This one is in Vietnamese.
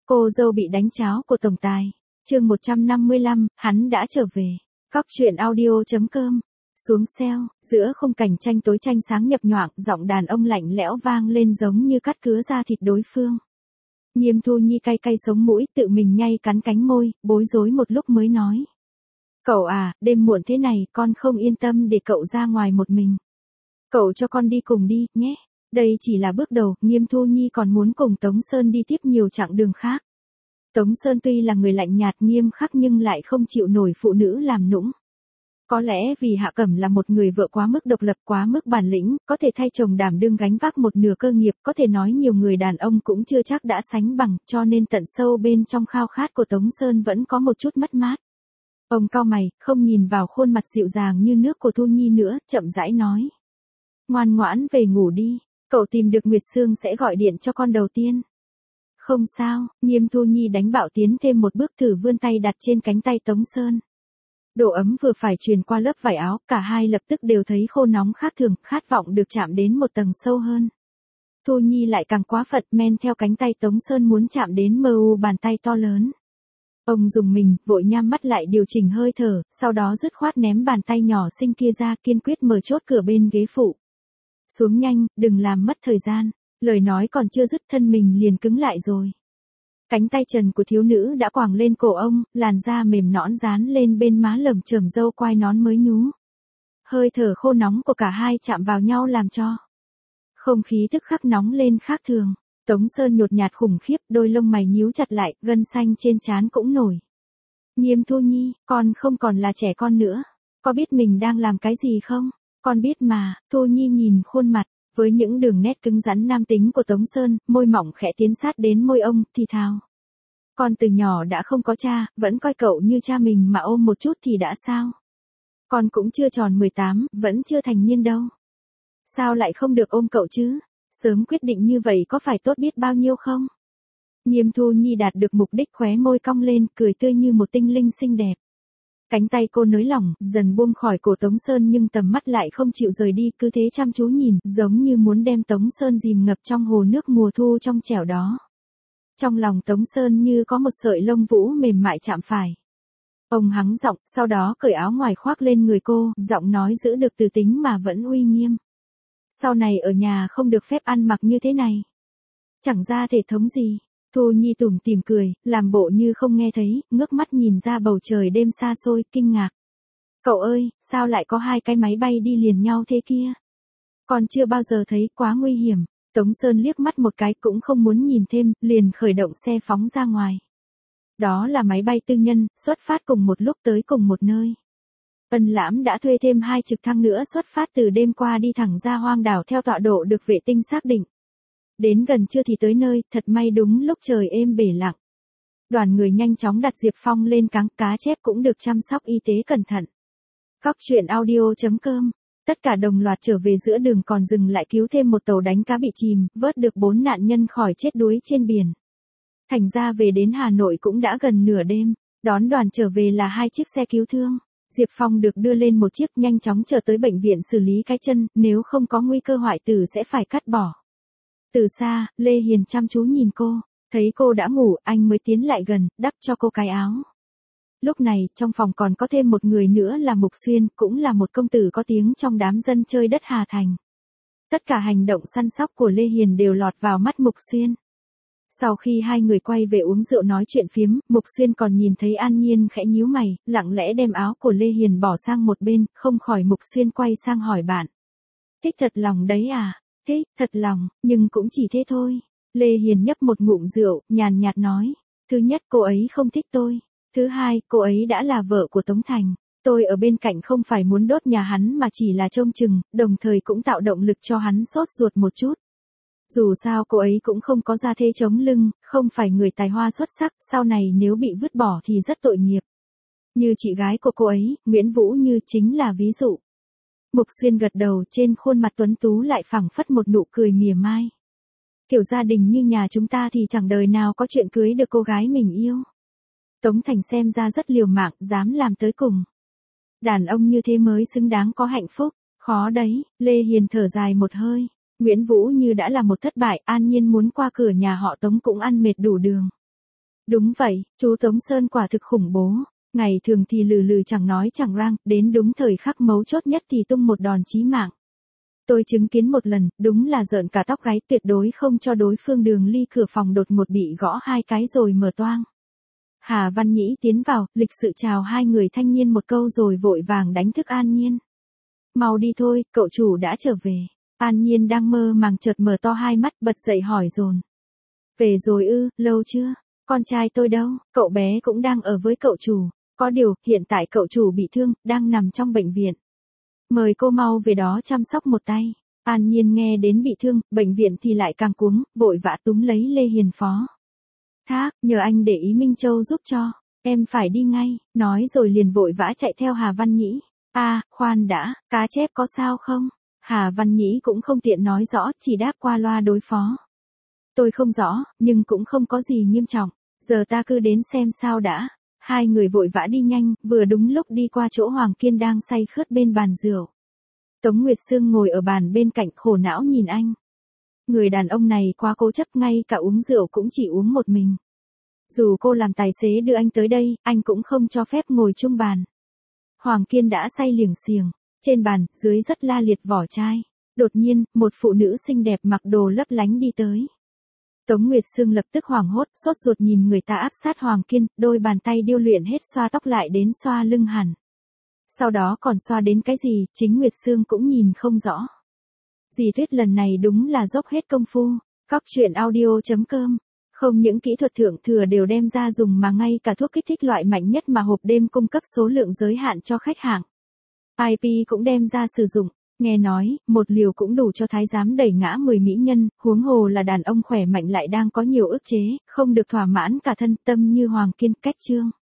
Cô dâu bị đánh cháo của tổng tài. Chương 155, hắn đã trở về. Góc truyện audio.com. Xuống xeo, giữa khung cảnh tranh tối tranh sáng nhập nhoạng, giọng đàn ông lạnh lẽo vang lên giống như cắt cứa da thịt đối phương. Nghiêm Thu Nhi cay cay sống mũi, tự mình nhay cắn cánh môi, bối rối một lúc mới nói. Cậu à, đêm muộn thế này con không yên tâm để cậu ra ngoài một mình. Cậu cho con đi cùng đi, nhé. Đây chỉ là bước đầu, Nghiêm Thu Nhi còn muốn cùng Tống Sơn đi tiếp nhiều chặng đường khác. Tống Sơn tuy là người lạnh nhạt nghiêm khắc nhưng lại không chịu nổi phụ nữ làm nũng. Có lẽ vì Hạ Cẩm là một người vợ quá mức độc lập, quá mức bản lĩnh, có thể thay chồng đảm đương gánh vác một nửa cơ nghiệp, có thể nói nhiều người đàn ông cũng chưa chắc đã sánh bằng, cho nên tận sâu bên trong khao khát của Tống Sơn vẫn có một chút mất mát. Ông cau mày, không nhìn vào khuôn mặt dịu dàng như nước của Thu Nhi nữa, chậm rãi nói. Ngoan ngoãn về ngủ đi, cậu tìm được Nguyệt Sương sẽ gọi điện cho con đầu tiên. Không sao, Nghiêm Thu Nhi đánh bạo tiến thêm một bước, thử vươn tay đặt trên cánh tay Tống Sơn. Độ ấm vừa phải truyền qua lớp vải áo, cả hai lập tức đều thấy khô nóng khác thường, khát vọng được chạm đến một tầng sâu hơn. Thu Nhi lại càng quá phận, men theo cánh tay Tống Sơn muốn chạm đến mờ u bàn tay to lớn. Ông dùng mình, vội nhắm mắt lại điều chỉnh hơi thở, sau đó dứt khoát ném bàn tay nhỏ xinh kia ra, kiên quyết mở chốt cửa bên ghế phụ. Xuống nhanh, đừng làm mất thời gian. Lời nói còn chưa dứt thân mình liền cứng lại rồi. Cánh tay trần của thiếu nữ đã quàng lên cổ ông, làn da mềm nõn dán lên bên má lởm chởm râu quai nón mới nhú. Hơi thở khô nóng của cả hai chạm vào nhau làm cho không khí tức khắc nóng lên khác thường. Tống Sơn nhột nhạt khủng khiếp, đôi lông mày nhíu chặt lại, gân xanh trên trán cũng nổi. Nghiêm Thu Nhi, con không còn là trẻ con nữa. Có biết mình đang làm cái gì không? Con biết mà. Thu Nhi nhìn khuôn mặt, với những đường nét cứng rắn nam tính của Tống Sơn, môi mỏng khẽ tiến sát đến môi ông, thì thào. Con từ nhỏ đã không có cha, vẫn coi cậu như cha mình mà ôm một chút thì đã sao? Con cũng chưa tròn 18, vẫn chưa thành niên đâu. Sao lại không được ôm cậu chứ? Sớm quyết định như vậy có phải tốt biết bao nhiêu không? Nghiêm Thu Nhi đạt được mục đích, khóe môi cong lên, cười tươi như một tinh linh xinh đẹp. Cánh tay cô nới lỏng, dần buông khỏi cổ Tống Sơn nhưng tầm mắt lại không chịu rời đi, cứ thế chăm chú nhìn, giống như muốn đem Tống Sơn dìm ngập trong hồ nước mùa thu trong trẻo đó. Trong lòng Tống Sơn như có một sợi lông vũ mềm mại chạm phải. Ông hắng giọng, sau đó cởi áo ngoài khoác lên người cô, giọng nói giữ được từ tính mà vẫn uy nghiêm. Sau này ở nhà không được phép ăn mặc như thế này. Chẳng ra thể thống gì. Thu Nhi tủm tỉm cười, làm bộ như không nghe thấy, ngước mắt nhìn ra bầu trời đêm xa xôi, kinh ngạc. Cậu ơi, sao lại có hai cái máy bay đi liền nhau thế kia? Còn chưa bao giờ thấy, quá nguy hiểm. Tống Sơn liếc mắt một cái cũng không muốn nhìn thêm, liền khởi động xe phóng ra ngoài. Đó là máy bay tư nhân, xuất phát cùng một lúc tới cùng một nơi. Ân Lãm đã thuê thêm 2 trực thăng nữa xuất phát từ đêm qua đi thẳng ra hoang đảo theo tọa độ được vệ tinh xác định. Đến gần trưa thì tới nơi, thật may đúng lúc trời êm bể lặng. Đoàn người nhanh chóng đặt Diệp Phong lên cáng, cá chép cũng được chăm sóc y tế cẩn thận. Góc truyện audio.com. Tất cả đồng loạt trở về, giữa đường còn dừng lại cứu thêm một tàu đánh cá bị chìm, vớt được 4 nạn nhân khỏi chết đuối trên biển. Thành ra về đến Hà Nội cũng đã gần nửa đêm, đón đoàn trở về là 2 chiếc xe cứu thương. Diệp Phong được đưa lên một chiếc, nhanh chóng trở tới bệnh viện xử lý cái chân, nếu không có nguy cơ hoại tử sẽ phải cắt bỏ. Từ xa, Lê Hiền chăm chú nhìn cô, thấy cô đã ngủ, anh mới tiến lại gần, đắp cho cô cái áo. Lúc này, trong phòng còn có thêm một người nữa là Mục Xuyên, cũng là một công tử có tiếng trong đám dân chơi đất Hà Thành. Tất cả hành động săn sóc của Lê Hiền đều lọt vào mắt Mục Xuyên. Sau khi hai người quay về uống rượu nói chuyện phiếm, Mục Xuyên còn nhìn thấy An Nhiên khẽ nhíu mày, lặng lẽ đem áo của Lê Hiền bỏ sang một bên, không khỏi Mục Xuyên quay sang hỏi bạn. Thích thật lòng đấy à? Thích, thật lòng, nhưng cũng chỉ thế thôi. Lê Hiền nhấp một ngụm rượu, nhàn nhạt nói. Thứ nhất, cô ấy không thích tôi. Thứ hai, cô ấy đã là vợ của Tống Thành. Tôi ở bên cạnh không phải muốn đốt nhà hắn mà chỉ là trông chừng, đồng thời cũng tạo động lực cho hắn sốt ruột một chút. Dù sao cô ấy cũng không có gia thế chống lưng, không phải người tài hoa xuất sắc, sau này nếu bị vứt bỏ thì rất tội nghiệp. Như chị gái của cô ấy, Nguyễn Vũ Như chính là ví dụ. Mục Xuyên gật đầu, trên khuôn mặt tuấn tú lại phảng phất một nụ cười mỉa mai. Kiểu gia đình như nhà chúng ta thì chẳng đời nào có chuyện cưới được cô gái mình yêu. Tống Thành xem ra rất liều mạng, dám làm tới cùng. Đàn ông như thế mới xứng đáng có hạnh phúc, khó đấy. Lê Hiền thở dài một hơi. Nguyễn Vũ Như đã là một thất bại, An Nhiên muốn qua cửa nhà họ Tống cũng ăn mệt đủ đường. Đúng vậy, chú Tống Sơn quả thực khủng bố. Ngày thường thì lừ lừ chẳng nói chẳng răng, đến đúng thời khắc mấu chốt nhất thì tung một đòn chí mạng. Tôi chứng kiến một lần, đúng là rợn cả tóc gáy, tuyệt đối không cho đối phương đường ly, cửa phòng đột ngột bị gõ 2 cái rồi mở toang. Hà Văn Nhĩ tiến vào, lịch sự chào hai người thanh niên một câu rồi vội vàng đánh thức An Nhiên. Mau đi thôi, cậu chủ đã trở về. An Nhiên đang mơ màng chợt mở to hai mắt, bật dậy hỏi dồn. Về rồi ư, lâu chưa? Con trai tôi đâu? Cậu bé cũng đang ở với cậu chủ. Có điều, hiện tại cậu chủ bị thương, đang nằm trong bệnh viện. Mời cô mau về đó chăm sóc một tay. An Nhiên nghe đến bị thương, bệnh viện thì lại càng cuống, vội vã túm lấy Lê Hiền Phó. Thác, nhờ anh để ý Minh Châu giúp cho. Em phải đi ngay, nói rồi liền vội vã chạy theo Hà Văn Nhĩ. Khoan đã, cá chép có sao không? Hà Văn Nhĩ cũng không tiện nói rõ, chỉ đáp qua loa đối phó. Tôi không rõ, nhưng cũng không có gì nghiêm trọng. Giờ ta cứ đến xem sao đã. Hai người vội vã đi nhanh, vừa đúng lúc đi qua chỗ Hoàng Kiên đang say khướt bên bàn rượu. Tống Nguyệt Sương ngồi ở bàn bên cạnh khổ não nhìn anh. Người đàn ông này quá cố chấp, ngay cả uống rượu cũng chỉ uống một mình. Dù cô làm tài xế đưa anh tới đây, anh cũng không cho phép ngồi chung bàn. Hoàng Kiên đã say liềng xiềng. Trên bàn, dưới rất la liệt vỏ chai. Đột nhiên, một phụ nữ xinh đẹp mặc đồ lấp lánh đi tới. Tống Nguyệt Sương lập tức hoảng hốt, sốt ruột nhìn người ta áp sát Hoàng Kiên, đôi bàn tay điêu luyện hết xoa tóc lại đến xoa lưng hẳn. Sau đó còn xoa đến cái gì, chính Nguyệt Sương cũng nhìn không rõ. Dì Tuyết lần này đúng là dốc hết công phu. Cóc truyện audio.com. Không những kỹ thuật thượng thừa đều đem ra dùng mà ngay cả thuốc kích thích loại mạnh nhất mà hộp đêm cung cấp số lượng giới hạn cho khách hàng. IP cũng đem ra sử dụng. Nghe nói, một liều cũng đủ cho thái giám đẩy ngã 10 mỹ nhân, huống hồ là đàn ông khỏe mạnh lại đang có nhiều ức chế, không được thỏa mãn cả thân tâm như Hoàng Kiên, cách chương.